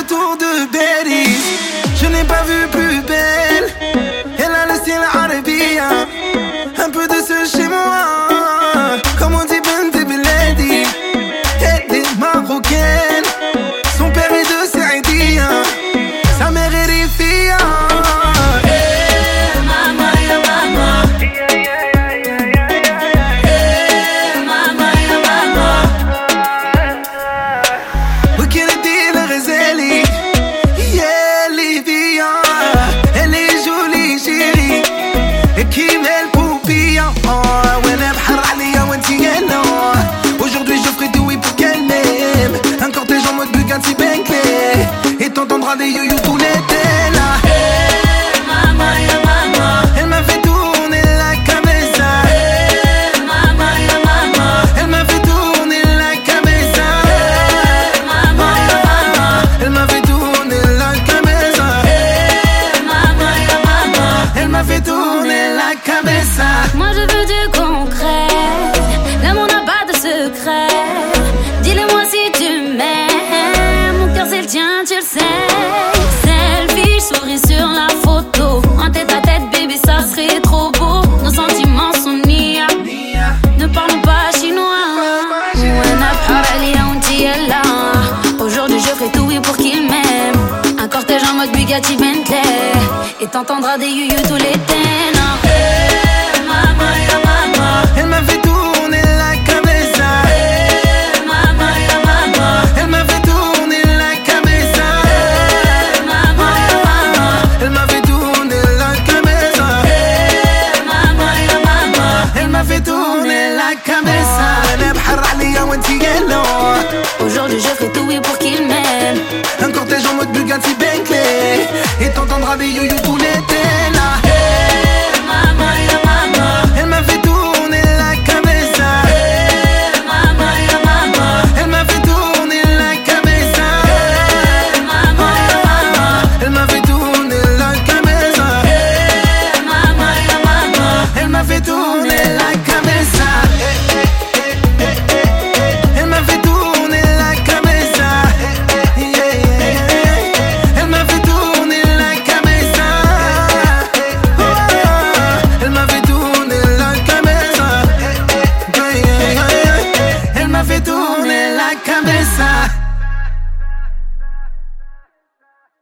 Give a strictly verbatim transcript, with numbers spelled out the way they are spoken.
retour de Berry. Je n'ai pas vu plus belle. Elle a le style arabien, un peu de ce chez moi. Comme on dit Bente Beledi. Elle est marocaine, son père est de Saïdia, sa mère est rifia. Et t'entendras des yo-yo tous les là. Hey, mama, ya mama. Elle m'a fait tourner la cabeza. Hey, mama, ya mama. Elle m'a fait tourner la cabeza. Hey, mama, ya mama. Elle m'a fait tourner la cabeza. Hey, mama, ya mama. Elle m'a fait tourner la cabeza. Moi je veux du concret. L'amour n'a pas de secret. Dis-le-moi si tu m'aimes. Mon cœur c'est le tien, tu le sais. Selfie, souris sur la photo. En tête à tête, baby, ça serait trop beau. Nos sentiments sont nia. Ne parlons pas chinois. Aujourd'hui je ferai tout oui pour qu'il m'aime. Un cortège en mode Bugatti Bentley. Et t'entendras des you tous les ténors. Hey, mama, ya mama. Elle m'a fait tourner la cabeza. Hey, mama, ya mama. Elle m'a fait tourner la cabeza. Hey, mama, ya mama. Elle m'a fait tourner la cabeza. Hey, mama, ya mama. Elle m'a fait tourner la cabeza. أنا بحر عليا وانت يلو. Aujourd'hui je ferai tout oui pour qu'il m'aime. Un cortège en mode Bugatti Bentley. Et t'entendras des yo-yo tous les